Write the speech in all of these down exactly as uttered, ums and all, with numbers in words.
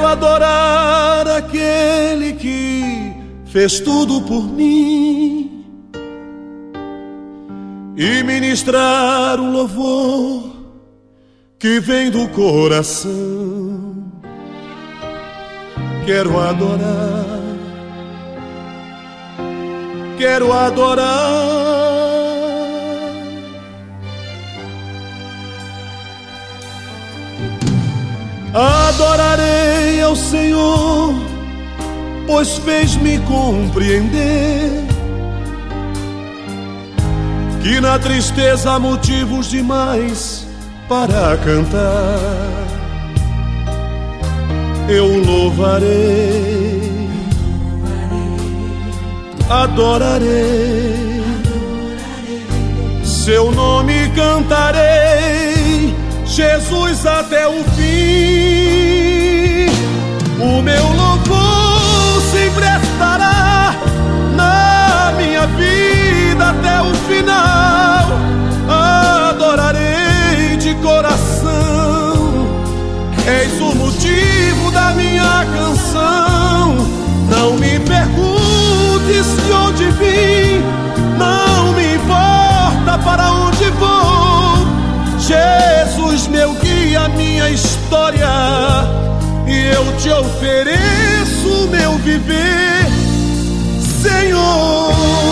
Quero adorar aquele que fez tudo por mim e ministrar um louvor que vem do coração. Quero adorar, quero adorar. Adorarei ao Senhor, pois fez-me compreender que na tristeza há motivos demais para cantar. Eu louvarei, adorarei, seu nome cantarei, Jesus até o fim. O meu louvor sempre estará na minha vida até o final. Adorarei de coração, és o motivo da minha canção. Não me perguntes de onde vim, não me importa para onde vou. Jesus, meu guia, minha história, e eu te ofereço o meu viver, Senhor.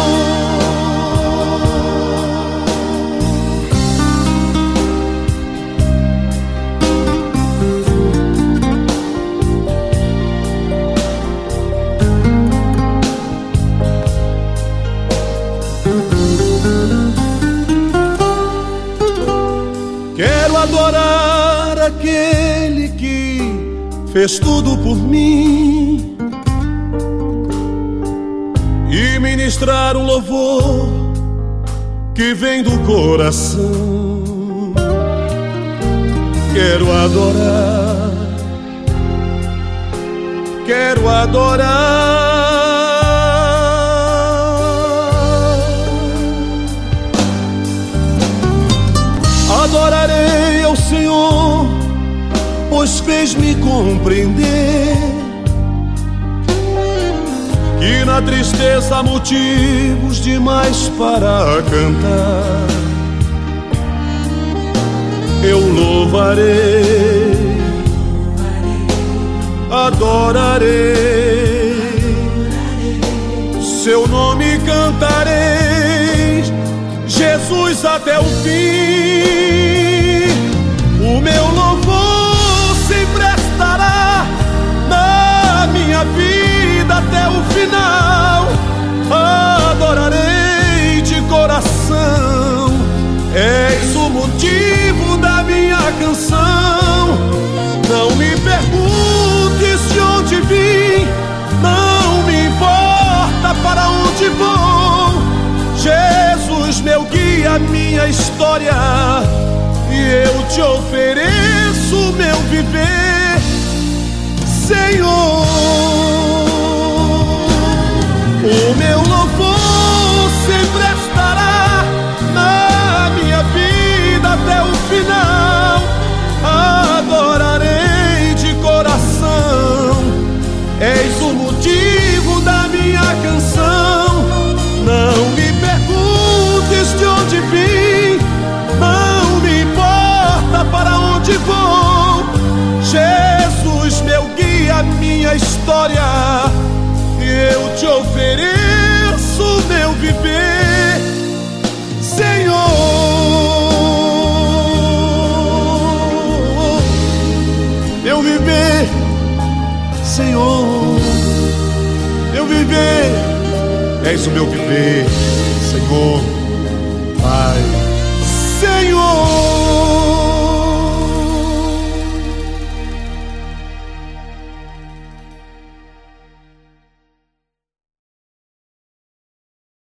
Quero adorar aquele que fez tudo por mim e ministrar um louvor que vem do coração. Quero adorar, quero adorar. Adorarei ao Senhor, pois fez-me compreender que na tristeza há motivos demais para cantar. Eu louvarei, adorarei, seu nome cantarei, Jesus até o fim. O meu louvor sempre estará na minha vida até o final. Adorarei de coração, és o motivo da minha canção. Não me perguntes de onde vim, não me importa para onde vou. Jesus, meu guia, minha história, e eu te ofereço o meu viver, Senhor. O meu louvor sempre estará na minha vida até o final. Adorarei de coração, és o motivo da minha canção. Não me perguntes de onde vim, não me importa para onde vou. Jesus, meu guia, minha história, e eu te ofereço o meu viver, Senhor. Meu viver, Senhor, meu viver, és o meu viver, Senhor, Pai.